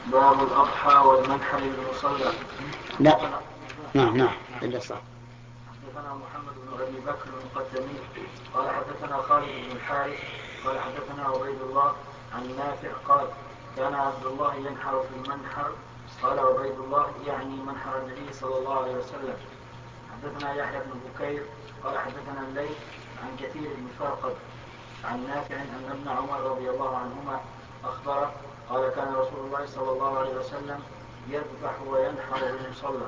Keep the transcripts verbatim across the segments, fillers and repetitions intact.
باب الأضحى والمنحر للمصلى. لا نعم نعم إلا صح. حدثنا محمد بن أبي بكر المقدمي قال حدثنا خالد بن الحارث قال حدثنا عبيد الله عن نافع قال كان عبد الله ينحر في المنحر. قال عبيد الله يعني منحر النبي صلى الله عليه وسلم. حدثنا يحيى بن بكير قال حدثنا الليث عن كثير بن فرقد عن نافع أن ابن عمر رضي الله عنهما أخبره قال كان رسول الله صلى الله عليه وسلم يذبح وينحر بالمصلى.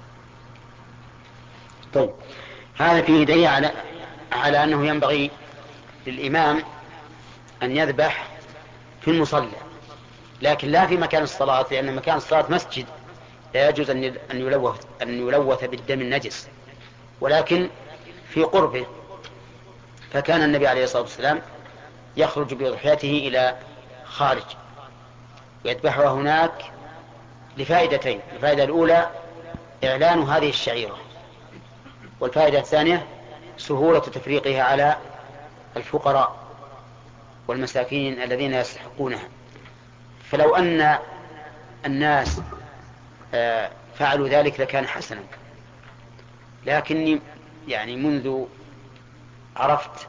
طيب هذا فيه دليل على على أنه ينبغي للإمام أن يذبح في المصلى، لكن لا في مكان الصلاة، لأن مكان الصلاة مسجد لا يجوز أن يلوث أن يلوث بالدم النجس، ولكن في قربه. فكان النبي عليه الصلاة والسلام يخرج بأضحيته إلى خارج ويذبحها هناك لفائدتين: الفائدة الأولى إعلان هذه الشعيرة، والفائدة الثانية سهولة تفريقها على الفقراء والمساكين الذين يستحقونها. فلو أن الناس فعلوا ذلك لكان حسنا، لكني يعني منذ عرفت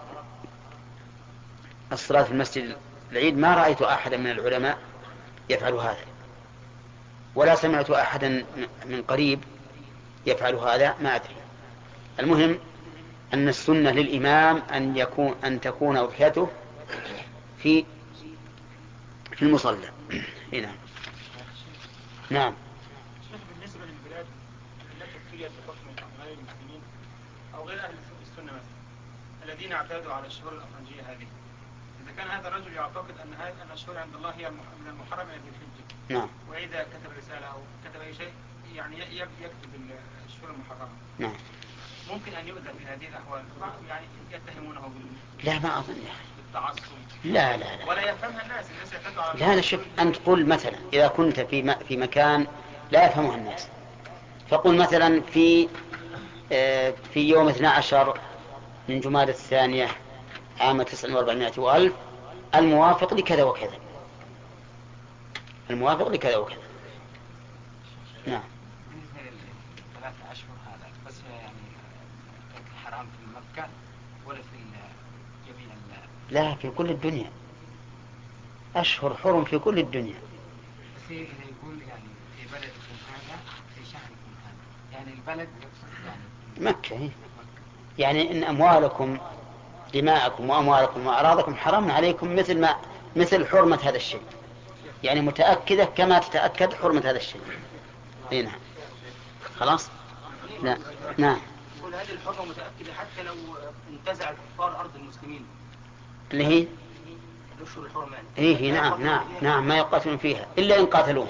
الصلاة في المسجد العيد ما رأيت أحدا من العلماء يفعل هذا، ولا سمعت أحدا من قريب يفعل هذا، ما أدري. المهم أن السنة للإمام أن يكون أن تكون أضحيته في في المصلى. هنا نعم. بالنسبة للبلاد التي ابتليت بحكم غير المسلمين أو غير أهل السنة مثلا الذين اعتادوا على الشهور الأفرنجية هذه، إذا كان هذا الرجل يعتقد أن هذه الشهور عند الله هي من المحرم إلى ذي الحجة، نعم. وإذا كتب رسالة أو كتب أي شيء يعني يكتب الشهور المحرمة، نعم. ممكن أن يؤذى في هذه الأحوال، يعني يتهمونه بال لا ما أظن بالتعصب. لا لا لا ولا يفهمها الناس الناس يعتادوا على لا لا شوف، أنت قل مثلا إذا كنت في في مكان لا يفهمها الناس، فقل مثلا في في يوم اثني عشر من جمادى الثانية عام تسعة وأربعمائة وألف الموافق لكذا وكذا، الموافق لكذا وكذا. نعم. بالنسبة للثلاثة أشهر هذا بس يعني الحرام في مكة ولا في جميع؟ لا في كل الدنيا، أشهر حرم في كل الدنيا. بس إذا يقول يعني في بلدكم هذا في شهركم هذا، يعني البلد يعني مكة هي. يعني إن أموالكم دماءكم وأموالكم وأعراضكم حرام عليكم مثل ما مثل حرمة هذا الشيء، يعني متأكدة كما تتأكد حرمة هذا الشيء. اي نعم. خلاص. لا نعم. يقول هذه الحرمة متأكدة حتى لو انتزع الكفار أرض المسلمين اللي هي الأشهر الحرمة. إيه نعم نعم نعم ما يقاتلون فيها إلا إن قاتلوه،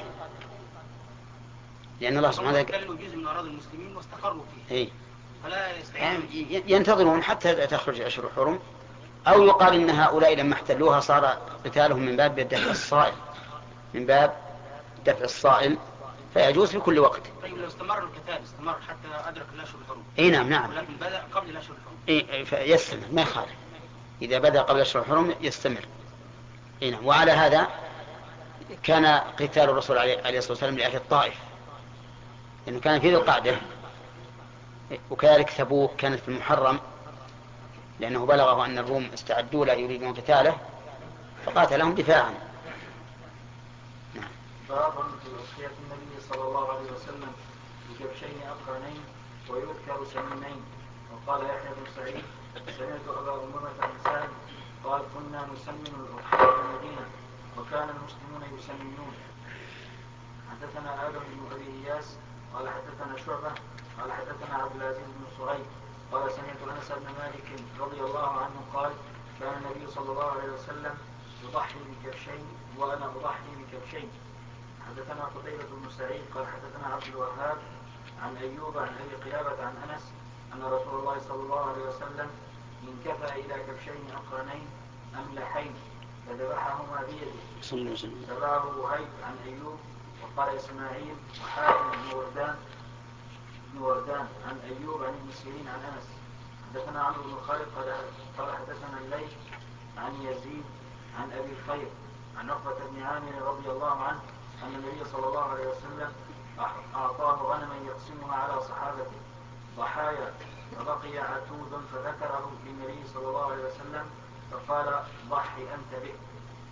لأن الله سبحانه وتعالى احتلوا جزء من أراضي المسلمين واستقروا فيه. إيه فلا يستعينون ينتظرون حتى تخرج أشهر الحرم، أو يقال إن هؤلاء لما احتلوها صار قتالهم من باب دفع الصائل، من باب دفع الصائل، فيجوز في كل وقت. طيب لو استمر القتال استمر حتى أدرك الأشهر الحرم. اي نعم نعم. ولكن بدأ قبل الأشهر الحرم. اي فيستمر ما يخالف، إذا بدأ قبل الأشهر الحرم يستمر. اي نعم. وعلى هذا كان قتال الرسول عليه الصلاة والسلام لأهل الطائف، لأنه كان في ذي القعدة، وكذلك تبوك كانت في المحرم، لأنه بلغه أن الروم استعدوا له يريدون قتاله فقاتلهم دفاعا. باب في أضحية النبي صلى الله عليه وسلم بكبشين أقرنين ويذكر سمينين. وقال يحيى بن سعيد سمعت أبا أمامة بن سعد قال كنا نسمن الأضحية في المدينة وكان المسلمون يسمنون. حدثنا آدم بن أبي إياس قال حدثنا شعبة قال حدثنا عبد العزيز بن صهيب قال سمعت أنس بن مالك رضي الله عنه قال كان النبي صلى الله عليه وسلم يضحي بكبشين وأنا أضحي بكبشين. حدثنا قتيبة بن سعيد قال حدثنا عبد الوهاب عن أيوب عن أبي قلابة عن أنس أن رسول الله صلى الله عليه وسلم انكفى إلى كبشين أقرنين أملحين فذبحهما بيده. تبعه وهيب عن أيوب وقال إسماعيل وحاتم بن وردان بن وردان عن أيوب عن ابن سيرين عن أنس. حدثنا عمرو بن خالد قال حدثنا الليث عن يزيد عن أبي الخير عن عقبة بن عامر رضي الله عنه أن النبي صلى الله عليه وسلم أعطاه غنما يقسمها على صحابته ضحايا، فبقي عتود فذكره للنبي صلى الله عليه وسلم فقال ضحي أنت به.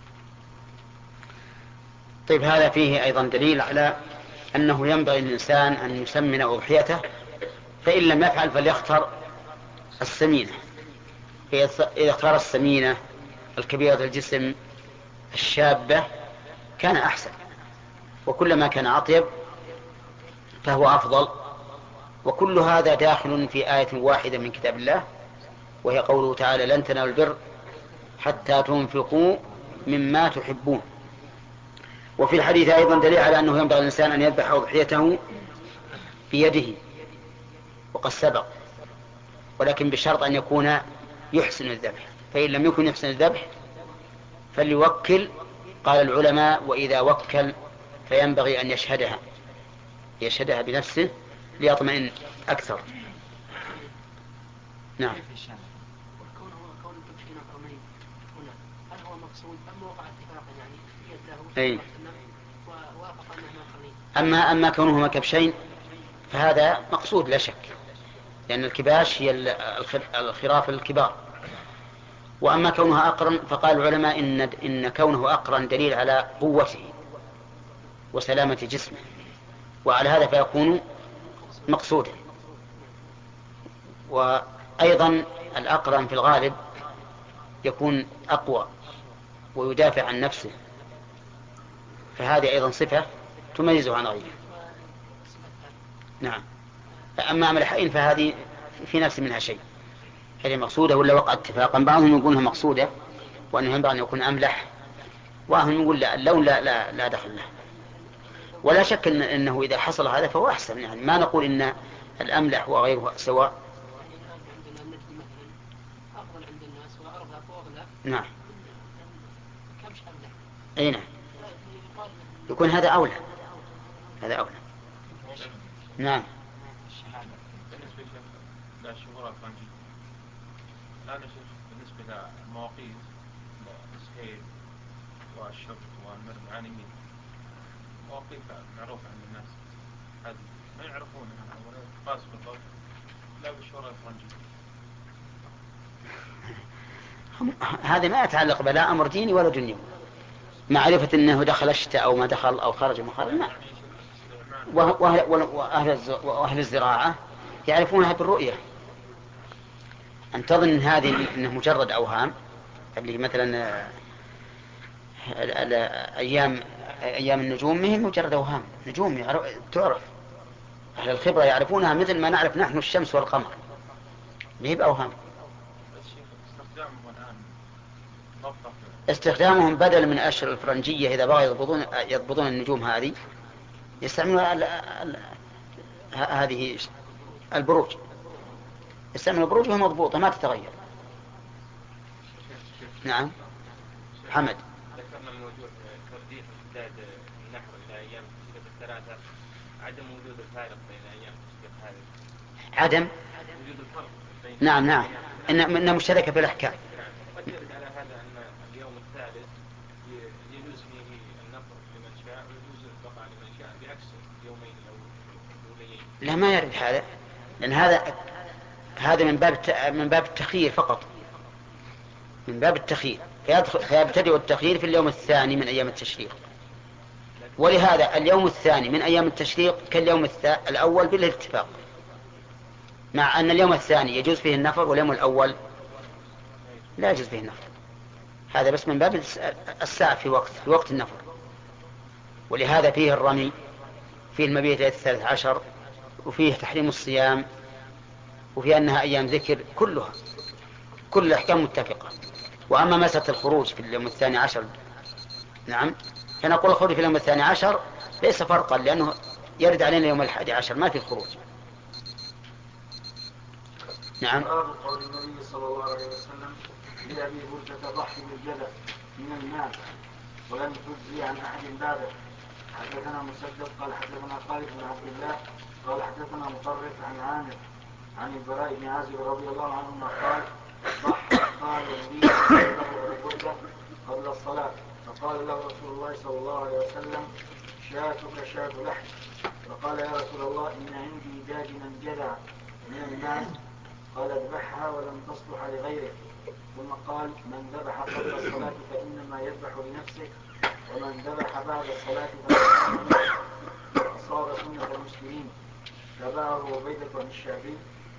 طيب هذا فيه أيضا دليل على أنه ينبغي للإنسان أن يسمن أضحيته، فإن لم يفعل فليختر السمينة، إذا اختار السمينة الكبيرة الجسم الشابة كان أحسن، وكلما كان أطيب فهو أفضل. وكل هذا داخل في آية واحدة من كتاب الله، وهي قوله تعالى لن تنالوا البر حتى تنفقوا مما تحبون. وفي الحديث أيضا دليل على أنه ينبغي الإنسان أن يذبح أضحيته بيده وقد سبق، ولكن بشرط أن يكون يحسن الذبح، فإن لم يكن يحسن الذبح فليوكل. قال العلماء وإذا وكل فينبغي أن يشهدها يشهدها بنفسه ليطمئن أكثر. نعم. والكون هو كون التبشير حرمين هنا، هل هو مقصود أم وقع اتفاقا يعني يده أي. ووافق أنهما قرنين؟ أما أما كونهما كبشين فهذا مقصود لا شك، لأن الكباش هي الخراف الكبار. وأما كونها أقرن فقال العلماء إن, إن كونه أقرن دليل على قوته وسلامة جسمه، وعلى هذا فيكون مقصودا. وأيضا الأقرن في الغالب يكون أقوى ويدافع عن نفسه، فهذه أيضا صفة تميزه عن غيره. نعم. أما أملحين فهذه في نفس منها شيء، هذه مقصودة ولا وقع اتفاقا. بعضهم يقولها مقصودة وأنه ينبغي أن يكون أملح، وهم يقول لا اللون لا, لا, لا دخل له. ولا شك إن أنه إذا حصل هذا فهو أحسن، يعني ما نقول إن الأملح وغيره سواء. نعم. أي نعم، يكون هذا أولى، هذا أولى. نعم. بالنسبة للشهور الفرنجية الآن بالنسبة للمواقيت السهيل والشبط والمرجانيين مواقيت معروفة عند الناس، هذه ما يعرفونها ولا تقاس بالضبط لا بالشهور الفرنجية. هذا ما يتعلق بلا أمر ديني ولا دنيوي، معرفة أنه دخل الشتاء أو ما دخل أو خرج ما خرج، ما. وأهل الزراعة يعرفونها بالرؤية. أن تظن هذه أنه مجرد أوهام، اللي مثلا أيام أيام النجوم ما هي مجرد أوهام، نجوم تعرف، أهل الخبرة يعرفونها مثل ما نعرف نحن الشمس والقمر، ما هي بأوهام. استخدامهم بدل من أشهر الفرنجية إذا بغوا يضبطون يضبطون النجوم هذه يستعملون هذه البروج، يستعملون البروج وهي مضبوطة ما تتغير. نعم. حمد. ذكرنا من وجوه ترجيح امتداد النحر إلى أيام التشريق الثلاثة، عدم وجود الفارق بين أيام التشريق هذه. عدم وجود الفرق بين. نعم نعم، إنها مشتركة في الأحكام. قد يرد على هذا أن اليوم الثالث يجوز فيه النفر لمن شاء ويجوز البقاء لمن شاء بعكس اليومين الأوليين. لا ما يرد هذا، لأن هذا هذا من باب من باب التخيير فقط، من باب التخيير، فيبتدئ التخيير في اليوم الثاني من أيام التشريق. ولهذا اليوم الثاني من أيام التشريق كاليوم الأول بالاتفاق، مع أن اليوم الثاني يجوز فيه النفر واليوم الأول لا يجوز فيه النفر. هذا بس من باب الساعة في وقت في وقت النفر. ولهذا فيه الرمي، فيه المبيت الثالث عشر، وفيه تحريم الصيام، وفي أنها أيام ذكر، كلها كل الأحكام متفقة. وأما مسألة الخروج في اليوم الثاني عشر، نعم، فنقول الخروج في اليوم الثاني عشر ليس فرقا، لأنه يرد علينا يوم الحادي عشر ما في الخروج. نعم. باب قول النبي صلى الله عليه وسلم لأبي بردة ضحي بالجدل من المال ولم تجزي عن أحد بعده. حدثنا مسدد قال حدثنا خالد بن عبد الله قال حدثنا مطرف عن عامر عن البراء بن عازب رضي الله عنهما قال ضحى قال لي له أبي بردة قبل الصلاة، فقال له رسول الله صلى الله عليه وسلم شاتك شات لحم. فقال يا رسول الله إن عندي داجنا جذع من الماء. قال اذبحها ولم تصلح لغيره. ثم قال من ذبح قبل الصلاة فإنما يذبح لنفسه ومن ذبح بعد الصلاة فإنما أصاب سنة المسلمين. تابعه عبيدة عن الشعبي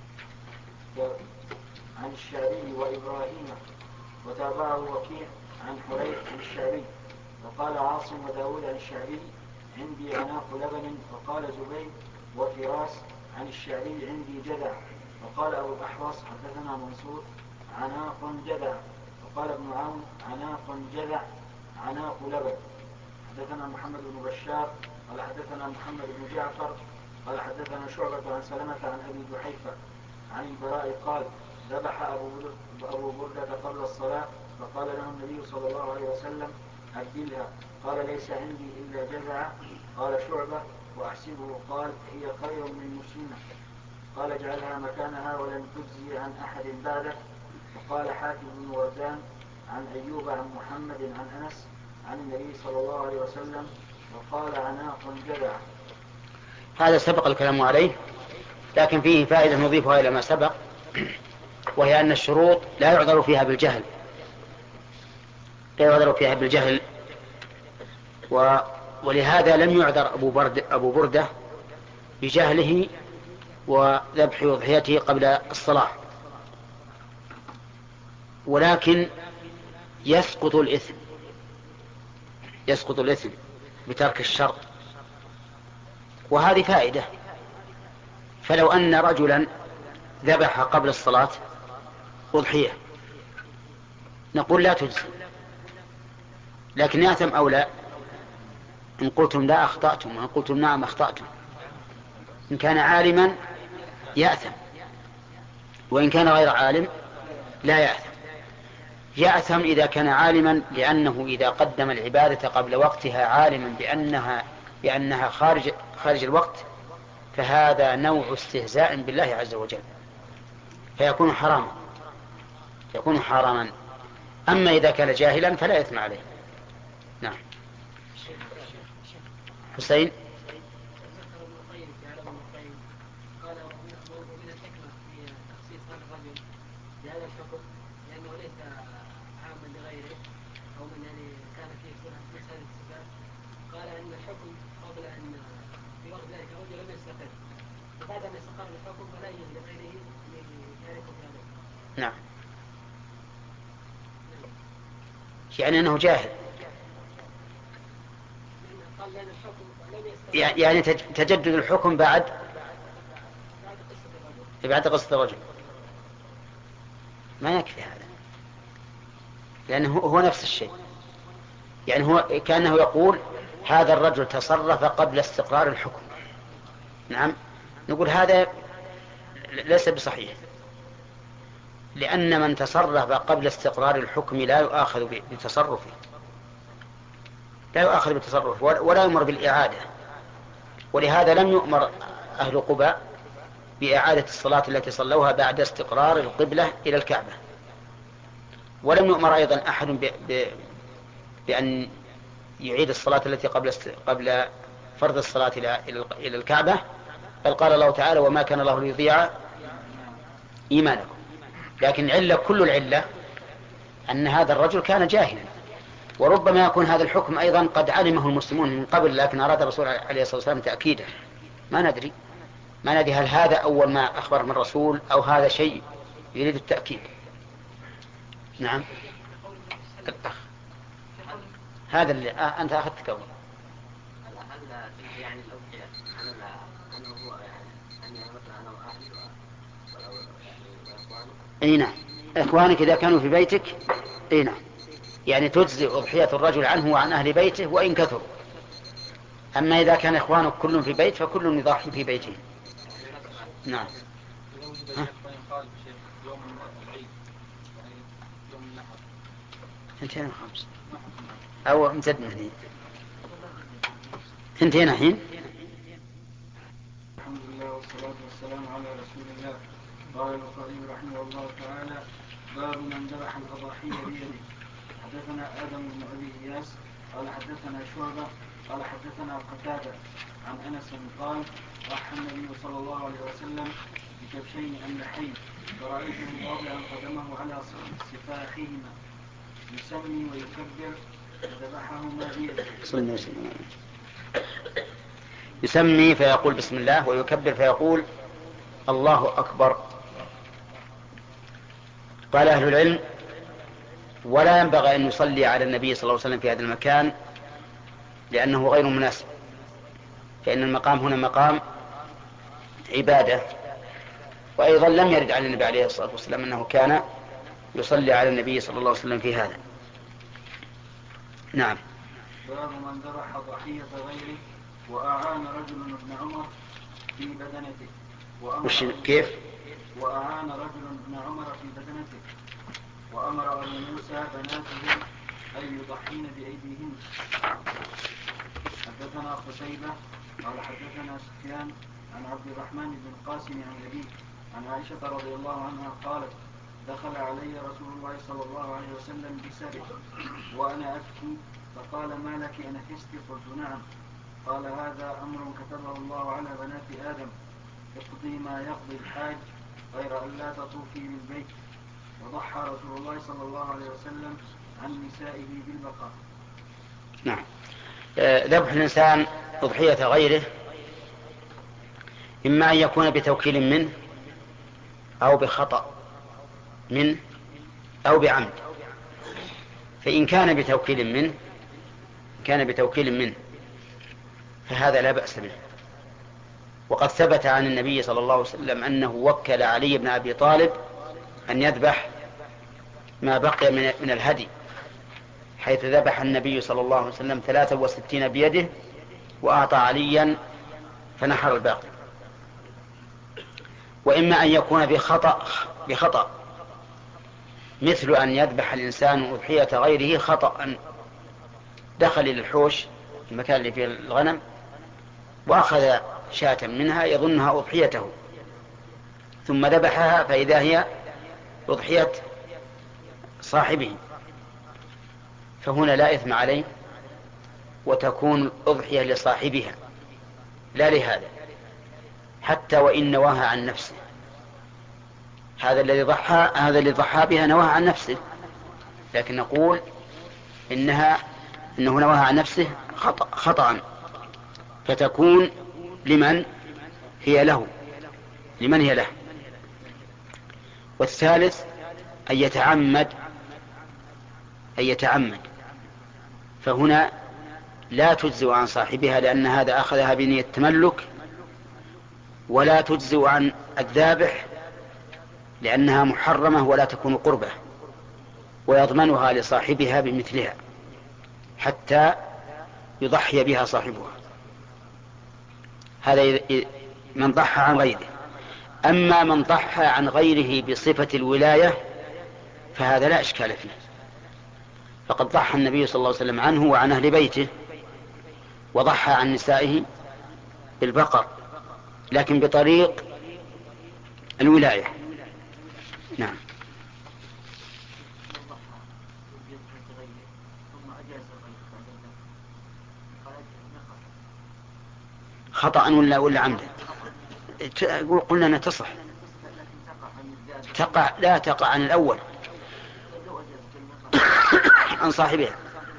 عن الشعبي وإبراهيم وتابعه وكيع عن حريث عن الشعبي. وقال عاصم وداود عن الشعبي عندي عناق لبن. وقال زبيد وفراس عن الشعبي عندي جذع. وقال أبو الأحوص حدثنا منصور عناق جذع. وقال ابن عون عناق جذع عناق لبن. حدثنا محمد بن بشار قال حدثنا محمد بن جعفر قال حدثنا شعبة عن سلمة عن أبي جحيفة عن البراء قال ذبح أبو بردة قبل الصلاة فقال له النبي صلى الله عليه وسلم أبدلها. قال ليس عندي إلا جذع. قال شعبة وأحسبه قال هي خير من مسلمة. قال اجعلها مكانها ولن تجزي عن أحد بعدك. وقال حاتم بن وردان عن أيوب عن محمد عن أنس عن النبي صلى الله عليه وسلم وقال عناق جذع. هذا سبق الكلام عليه، لكن فيه فائدة نضيفها إلى ما سبق، وهي أن الشروط لا يعذر فيها بالجهل لا يعذر فيها بالجهل و... ولهذا لم يعذر أبو, برد... أبو بردة بجهله وذبح أضحيته قبل الصلاة، ولكن يسقط الإثم يسقط الإثم بترك الشرط. وهذه فائدة. فلو أن رجلا ذبح قبل الصلاة أضحية نقول لا تجزي، لكن يأثم أو لا؟ إن قلتم لا أخطأتم وإن قلتم نعم أخطأتم. إن كان عالما يأثم، وإن كان غير عالم لا يأثم. يأثم إذا كان عالما، لأنه إذا قدم العبادة قبل وقتها عالما بأنها, بأنها خارج, خارج الوقت فهذا نوع استهزاء بالله عز وجل فيكون حراما يكون حراما. أما إذا كان جاهلا فلا إثم عليه. نعم. حسين. بهذا الحكم لأنه ليس عاما لغيره أو من يعني كان فيه مسألة الصفات. قال أن الحكم قبل أن في وقت ذلك الرجل لم يستقر، وبعد أن استقر الحكم فلا يجوز لغيره ليشاركه في هذا. نعم. يعني أنه جاهل، قال لأن الحكم لم يستقر يعني تجدد الحكم بعد بعد قصة الرجل. ما يكفي هذا، لأنه هو نفس الشيء. يعني هو كأنه يقول هذا الرجل تصرف قبل استقرار الحكم. نعم. نقول هذا ليس بصحيح، لأن من تصرف قبل استقرار الحكم لا يؤاخذ بتصرفه لا يؤاخذ بتصرفه ولا يؤمر بالإعادة. ولهذا لم يؤمر أهل قباء بإعادة الصلاة التي صلوها بعد استقرار القبلة إلى الكعبة، ولم يؤمر أيضا أحد ب... ب... بأن يعيد الصلاة التي قبل است... قبل فرض الصلاة إلى إلى الكعبة، بل قال الله تعالى وما كان الله ليضيع إيمانكم. لكن العلة كل العلة أن هذا الرجل كان جاهلا، وربما يكون هذا الحكم أيضا قد علمه المسلمون من قبل، لكن أراد الرسول عليه الصلاة والسلام تأكيده. ما ندري ما ندري هل هذا أول ما أخبر من الرسول أو هذا شيء يريد التأكيد. نعم. هذا اللي آه أنت أخذت كون يعني الأضحية أنا هو يعني أني مثلا أنا وأهلي وإخواني. أي نعم، إخوانك إذا كانوا في بيتك. أي نعم، يعني تجزي أضحية الرجل عنه وعن أهل بيته وإن كثروا. أما إذا كان إخوانك كلهم في بيت فكل يضحي في بيته. نعم. ثنتين وخمس أو امتدنا هنا ثنتين الحين. الحمد لله والصلاة والسلام على رسول الله. قال البخاري رحمه الله تعالى باب من ذبح الأضاحي بيده. حدثنا آدم بن أبي إياس قال حدثنا شعبة قال حدثنا قتادة عن أنس قال ضحى النبي صلى الله عليه وسلم بكبشين أملحين فرأيته واضعا قدمه على سفاخهما يسمي ويكبر فذبحهما بيده. يسمي فيقول بسم الله ويكبر فيقول الله أكبر. قال أهل العلم ولا ينبغي أن يصلي على النبي صلى الله عليه وسلم في هذا المكان لأنه غير مناسب، فإن المقام هنا مقام عبادة. وأيضا لم يرد عن النبي عليه الصلاة والسلام أنه كان يصلي على النبي صلى الله عليه وسلم في هذا. نعم. باب من ذبح ضحية غيره وأعان رجل ابن عمر في بدنته وش كيف؟ وأعان رجل ابن عمر في بدنته وأمر أبو موسى بناته أن يضحين بأيديهن. حدثنا قتيبة قال حدثنا سفيان عن عبد الرحمن بن القاسم عن أبيه عن عائشة رضي الله عنها قالت دخل علي رسول الله صلى الله عليه وسلم بسبع وأنا أبكي فقال ما لك أنفست؟ قلت نعم. قال هذا أمر كتبه الله على بنات آدم اقضي ما يقضي الحاج غير أن لا تطوفي بالبيت. وضحى رسول الله صلى الله عليه وسلم عن نسائه بالبقاء. نعم. ذبح الإنسان أضحية غيره إما أن يكون بتوكيل منه أو بخطأ منه أو بعمد. فإن كان بتوكيل منه كان بتوكيل منه فهذا لا بأس به. وقد ثبت عن النبي صلى الله عليه وسلم أنه وكل علي بن أبي طالب أن يذبح ما بقي من الهدي، حيث ذبح النبي صلى الله عليه وسلم ثلاثة وستين بيده وأعطى عليا فنحر الباقي. وإما أن يكون بخطأ بخطأ مثل أن يذبح الإنسان أضحية غيره خطأ، دخل إلى الحوش المكان اللي فيه الغنم وأخذ شاة منها يظنها أضحيته ثم ذبحها فإذا هي أضحية صاحبه، فهنا لا إثم عليه وتكون الأضحية لصاحبها لا لهذا، حتى وإن نواها عن نفسه. هذا الذي ضحى هذا الذي ضحى بها نواها عن نفسه، لكن نقول إنها إنه نواها عن نفسه خطأ, خطأ فتكون لمن هي له لمن هي له. والثالث أن يتعمد أن يتعمد فهنا لا تجزئ عن صاحبها لأن هذا أخذها بنية التملك، ولا تجزئ عن الذابح لأنها محرمة ولا تكون قربة، ويضمنها لصاحبها بمثلها حتى يضحي بها صاحبها. هذا من ضحى عن غيره. أما من ضحى عن غيره بصفة الولاية فهذا لا إشكال فيه، فقد ضحى النبي صلى الله عليه وسلم عنه وعن أهل بيته، وضحى عن نسائه بالبقر لكن بطريق الولاية. نعم. خطأ ولا ولا عمدا؟ قلنا أنها تصح، تقع لا تقع عن الأول عن صاحبها،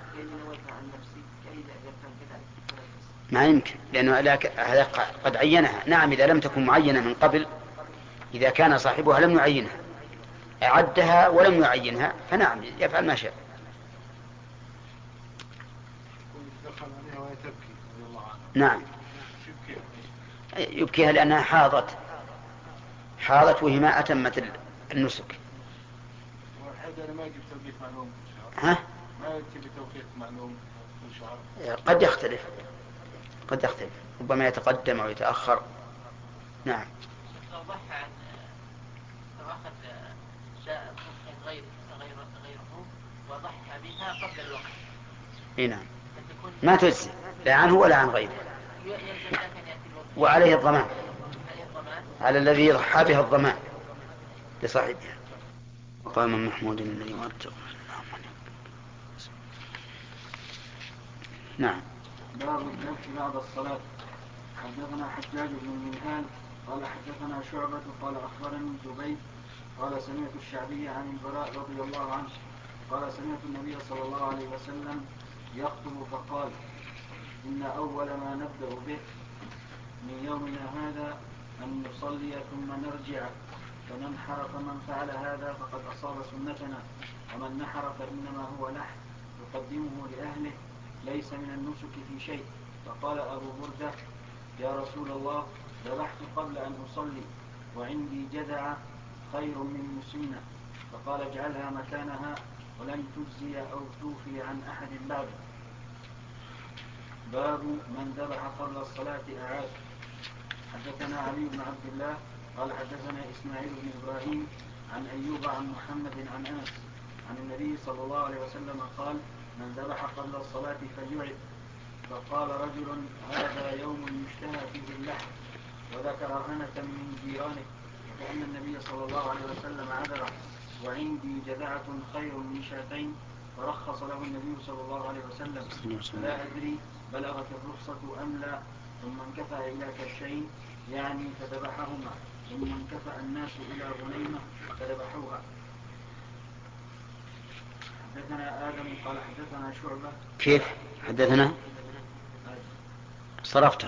ما يمكن لأنه هذا قد عينها. نعم إذا لم تكن معينة من قبل، إذا كان صاحبها لم يعينها أعدها ولم يعينها فنعم يفعل ما شاء. نعم يبكيها لأنها حاضت حاضت وهي ما أتمت النسك. ما يجب توقيت معلوم ها؟ ما يجب توقيت معلوم شهر. قد يختلف قد يختلف ربما يتقدم أو يتأخر. نعم. لو ضحى عن لو أخذ شاء غير غير غيره وضحى بها قبل الوقت. إيه نعم ما تجزي لا عنه ولا عن غيره، وعليه الضمان على الذي يضحى بها الضمان لصاحبها. وقام محمود الذي وأرجو. نعم. باب الذبح بعد الصلاة. حدثنا حجاج بن المنهال قال حدثنا شعبة قال أخبرني زبيد قال سمعت الشعبي عن البراء رضي الله عنه قال سمعت النبي صلى الله عليه وسلم يخطب فقال إن أول ما نبدأ به من يومنا هذا أن نصلي ثم نرجع فننحر، فمن فعل هذا فقد أصاب سنتنا، ومن نحر فإنما هو لحم يقدمه لأهله ليس من النسك في شيء. فقال أبو بردة يا رسول الله ذبحت قبل أن أصلي وعندي جذع خير من مسنة، فقال اجعلها مكانها ولن تجزي أو توفي عن أحد بعده. باب من ذبح قبل الصلاة أعاد. حدثنا علي بن عبد الله قال حدثنا إسماعيل بن إبراهيم عن أيوب عن محمد عن أنس عن النبي صلى الله عليه وسلم قال من ذبح قبل الصلاة فليعد. فقال رجل هذا يوم يشتهى فيه اللحم، وذكر هنة من جيرانه، وكأن النبي صلى الله عليه وسلم عذره، وعندي جذعة خير من شاتين، فرخص له النبي صلى الله عليه وسلم. فلا أدري بلغت الرخصة أم لا. ثم انكفأ إلى كبشين يعني فذبحهما، ثم انكفأ الناس إلى غنيمة فذبحوها. حدثنا آدم قال حدثنا شعبة. كيف حدثنا صرفته.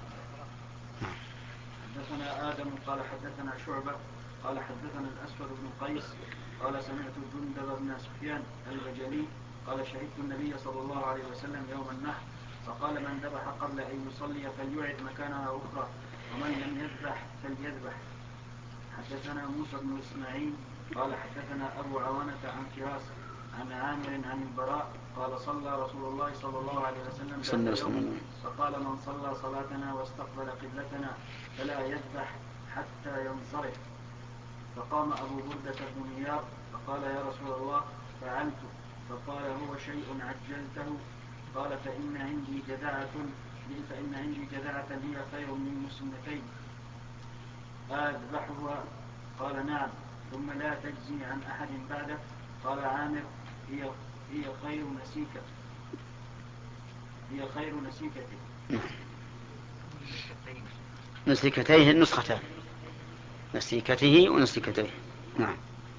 حدثنا آدم قال حدثنا شعبة قال حدثنا الأسود بن قيس قال سمعت جندب بن سفيان البجلي قال شهدت النبي صلى الله عليه وسلم يوم النحر فقال من ذبح قبل أن يصلي فليعد مكانها أخرى، ومن لم يذبح فليذبح. حدثنا موسى بن إسماعيل قال حدثنا أبو عوانة عن فراس عن عامر عن البراء قال صلى رسول الله صلى الله عليه وسلم ذات يوم فقال من صلى صلاتنا واستقبل قبلتنا فلا يذبح حتى ينصرف. فقام أبو بردة بن نيار فقال يا رسول الله فعلت. فقال هو شيء عجلته. قال فإن عندي جذعة فإن عندي جذعة هي خير من مسنتين أذبحها. قال نعم. ثم لا تجزي عن أحد بعده. قال عامر هي هي خير نسيكة هي خير نسيكته. نسيكتيه النسختان نسيكته ونسيكتيه. نعم.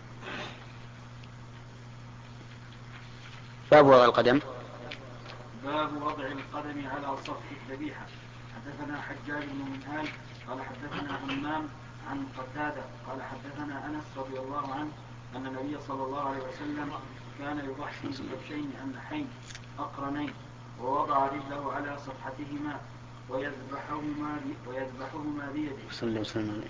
باب وضع القدم. باب وضع القدم على صف الذبيحة. حدثنا حجاج بن منهال قال حدثنا همام عن قتادة قال حدثنا أنس رضي الله عنه أن النبي صلى الله عليه وسلم كان يضحي بكبشين أملحين أقرنين ووضع رجله على صفحتهما ويذبحهما ويذبحهما بيده. صلى الله عليه وسلم.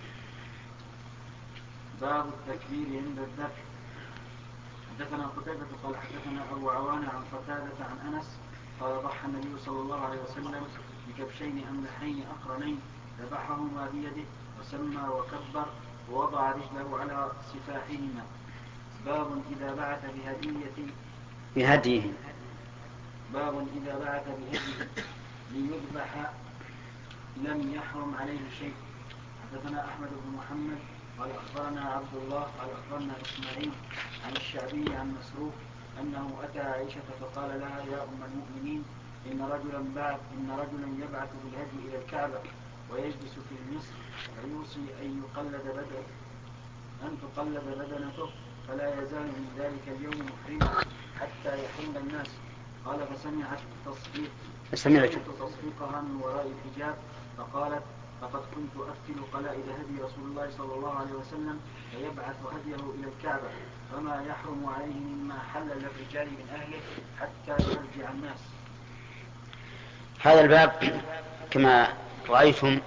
باب التكبير عند الذبح. حدثنا قتيبة قال حدثنا أبو عوانة عن قتادة عن أنس قال ضحى النبي صلى الله عليه وسلم بكبشين أملحين أقرنين ذبحهما بيده وسمى وكبر ووضع رجله على سفاحهما. باب إذا بعث بهدية بهديه باب إذا بعث بهديه ليذبح لم يحرم عليه شيء. حدثنا أحمد بن محمد قال أخبرنا عبد الله قال أخبرنا إسماعيل عن الشعبي عن مسروق أنه أتى عائشة فقال لها يا أم المؤمنين إن رجلا بعث إن رجلا يبعث بالهدي إلى الكعبة ويجلس في المصر فيوصي أن يقلد بدن أن تقلد بدنته فلا يزال من ذلك اليوم محرما حتى يحل الناس. قال فسمعت تصفيق سمعت تصفيقها من وراء الحجاب فقالت فقد كنت أفتل قلائد هدي رسول الله صلى الله عليه وسلم فيبعث هديه إلى الكعبة فما يحرم عليه مما حل للرجال من أهله حتى يرجع الناس. هذا الباب كما رأيتم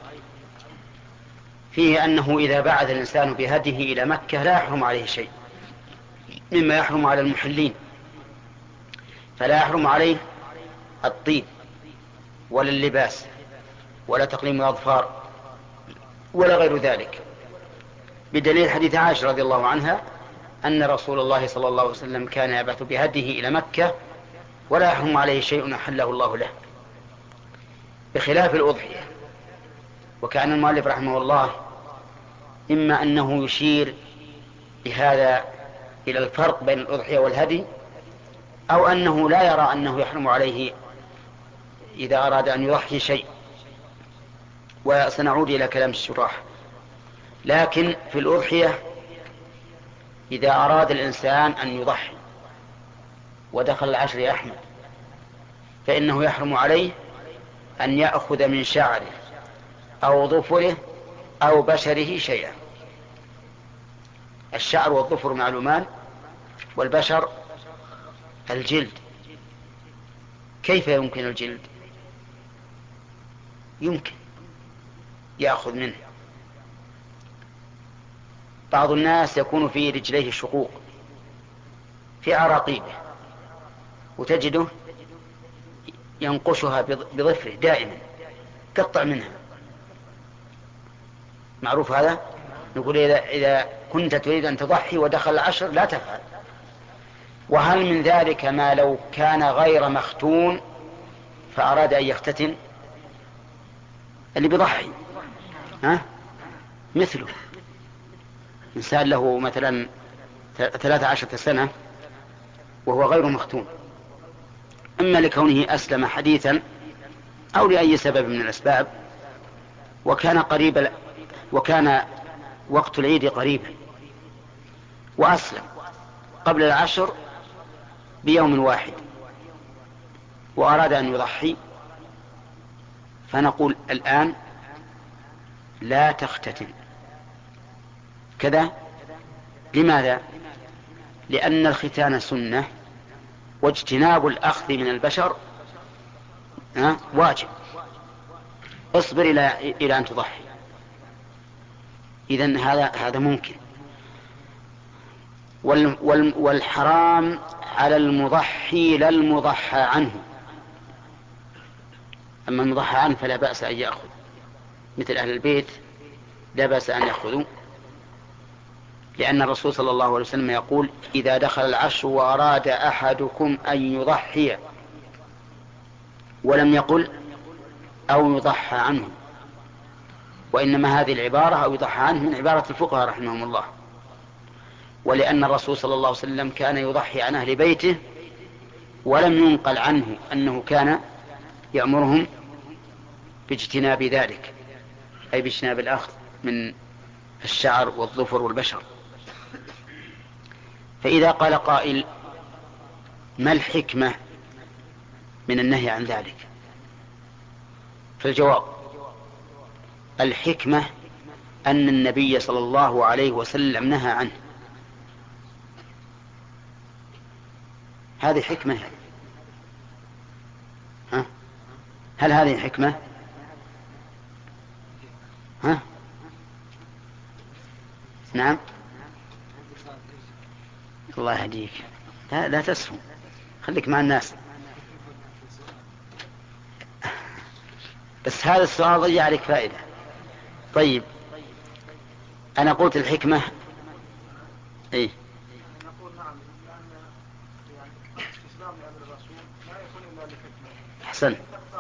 فيه أنه إذا بعث الإنسان بهديه إلى مكة لا يحرم عليه شيء مما يحرم على المحلين، فلا يحرم عليه الطيب ولا اللباس ولا تقليم الأظفار ولا غير ذلك، بدليل حديث عائشة رضي الله عنها أن رسول الله صلى الله عليه وسلم كان يبعث بهديه إلى مكة ولا يحرم عليه شيء أحله الله له، بخلاف الأضحية. وكان المؤلف رحمه الله إما أنه يشير بهذا إلى الفرق بين الأضحية والهدي، أو أنه لا يرى أنه يحرم عليه إذا أراد أن يضحي شيء، وسنعود إلى كلام الشراح. لكن في الأضحية إذا أراد الإنسان أن يضحي ودخل العشر يا أحمد، فإنه يحرم عليه أن يأخذ من شعره أو ظفره أو بشره شيئا. الشعر والظفر معلومان، والبشر الجلد. كيف يمكن الجلد؟ يمكن يأخذ منه. بعض الناس يكون في رجليه شقوق في عراقيبه، وتجده ينقشها بظفره دائما، قطع منها. معروف هذا؟ نقول إذا, إذا كنت تريد أن تضحي ودخل العشر لا تفعل. وهل من ذلك ما لو كان غير مختون فأراد أن يختتن؟ اللي بيضحي ها؟ مثله إنسان له مثلا ثلاثة عشرة سنة وهو غير مختون، إما لكونه أسلم حديثا أو لأي سبب من الأسباب، وكان قريب وكان وقت العيد قريبا وأسلم قبل العشر بيوم واحد وأراد أن يضحي، فنقول الآن لا تختتن كذا. لماذا؟ لأن الختان سنة، واجتناب الأخذ من البشر واجب. اصبر إلى إلى أن تضحي. إذن هذا هذا ممكن. والحرام على المضحي لا المضحى عنه. أما المضحى عنه فلا بأس أن يأخذ، مثل أهل البيت لا بأس أن يأخذوا، لأن الرسول صلى الله عليه وسلم يقول: إذا دخل العشر وأراد أحدكم أن يضحي، ولم يقل أو يضحى عنه، وإنما هذه العبارة أو يضحى عنه من عبارة الفقهاء رحمهم الله. ولأن الرسول صلى الله عليه وسلم كان يضحي عن أهل بيته، ولم ينقل عنه أنه كان يأمرهم باجتناب ذلك، أي باجتناب الأخذ من الشعر والظفر والبشر. فإذا قال قائل: ما الحكمة من النهي عن ذلك؟ فالجواب: الحكمة أن النبي صلى الله عليه وسلم نهى عنه. هذه حكمة. ها؟ هل هذه حكمة؟ ها؟ نعم. الله يهديك، لا, لا تسهم، خليك مع الناس. بس هذا السؤال ضيع عليك فائدة. طيب، أنا قلت الحكمة إيه؟ نقول نعم، لأن يعني استسلام لأمر الرسول لا يكون إلا لحكمة. أحسن،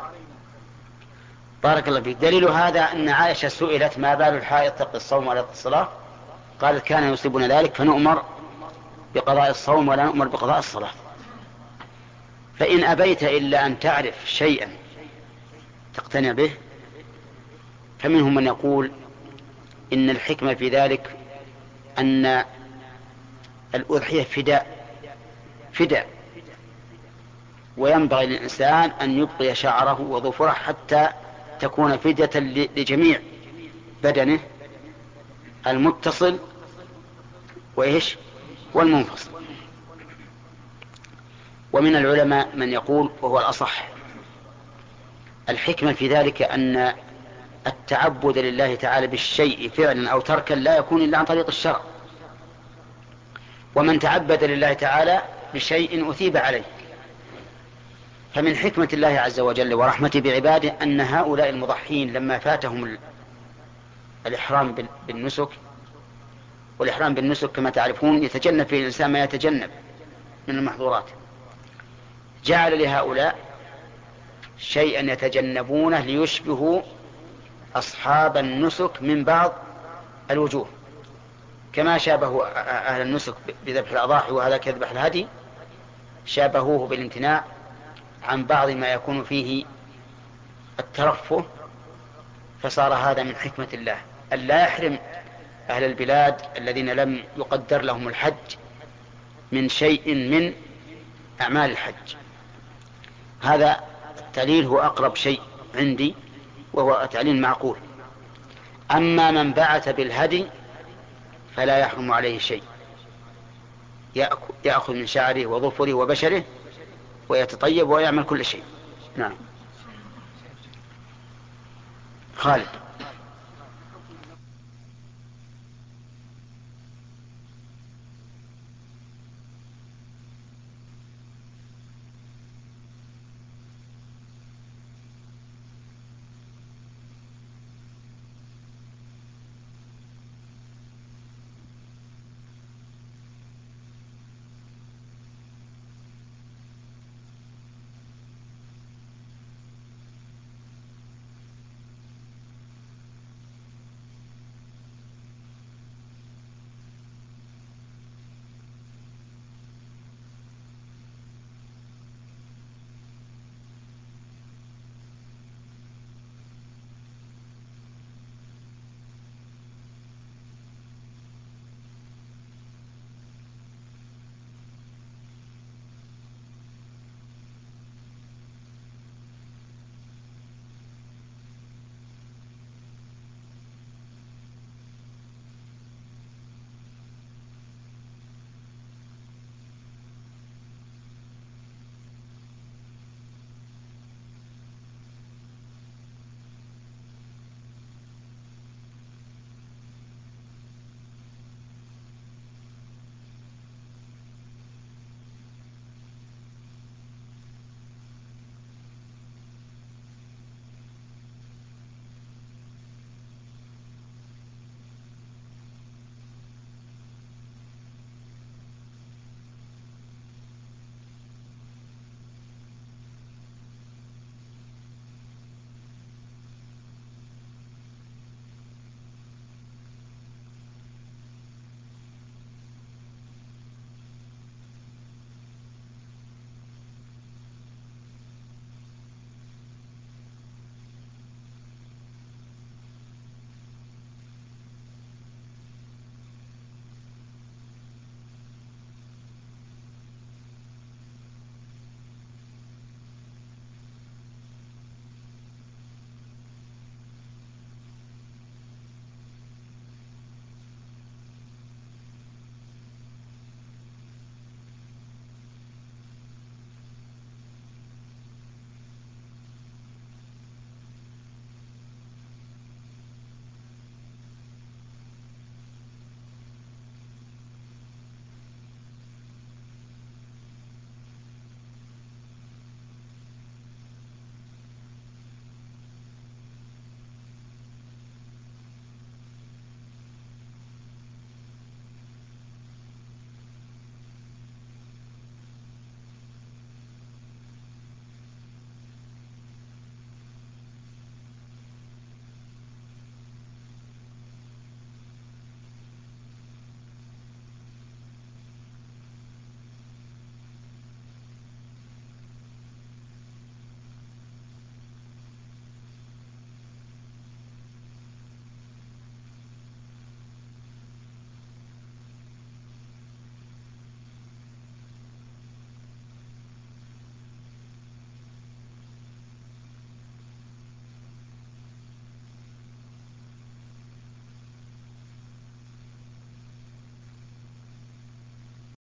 بارك الله فيك. دليل هذا أن عائشة سئلت: ما بال الحائض تقضي الصوم ولا تقضي الصلاة؟ قالت: كان يصيبنا ذلك فنؤمر بقضاء الصوم ولا نؤمر بقضاء الصلاة. فإن أبيت إلا أن تعرف شيئا تقتنع به، فمنهم من يقول إن الحكمة في ذلك أن الأضحية فداء فداء وينبغي للإنسان أن يبقي شعره وظفره حتى تكون فدية لجميع بدنه المتصل وإيش والمنفصل. ومن العلماء من يقول، وهو الأصح، الحكمة في ذلك أن التعبد لله تعالى بالشيء فعلا أو تركا لا يكون إلا عن طريق الشرع، ومن تعبد لله تعالى بشيء أثيب عليه. فمن حكمة الله عز وجل ورحمته بعباده أن هؤلاء المضحين لما فاتهم الإحرام بالنسك، والإحرام بالنسك كما تعرفون يتجنب فيه الإنسان ما يتجنب من المحظورات، جعل لهؤلاء شيئا يتجنبونه ليشبهوا أصحاب النسك من بعض الوجوه، كما شابهوا أهل النسك بذبح الأضاحي وهذا كذبح الهدي، شابهوه بالامتناع عن بعض ما يكون فيه الترفه فصار هذا من حكمة الله أن لا يحرم أهل البلاد الذين لم يقدر لهم الحج من شيء من أعمال الحج. هذا التعليل هو أقرب شيء عندي وهو تعليل معقول. أما من بعث بالهدي فلا يحرم عليه شيء، يأخذ من شعره وظفره وبشره ويتطيب ويعمل كل شيء. نعم. خالد.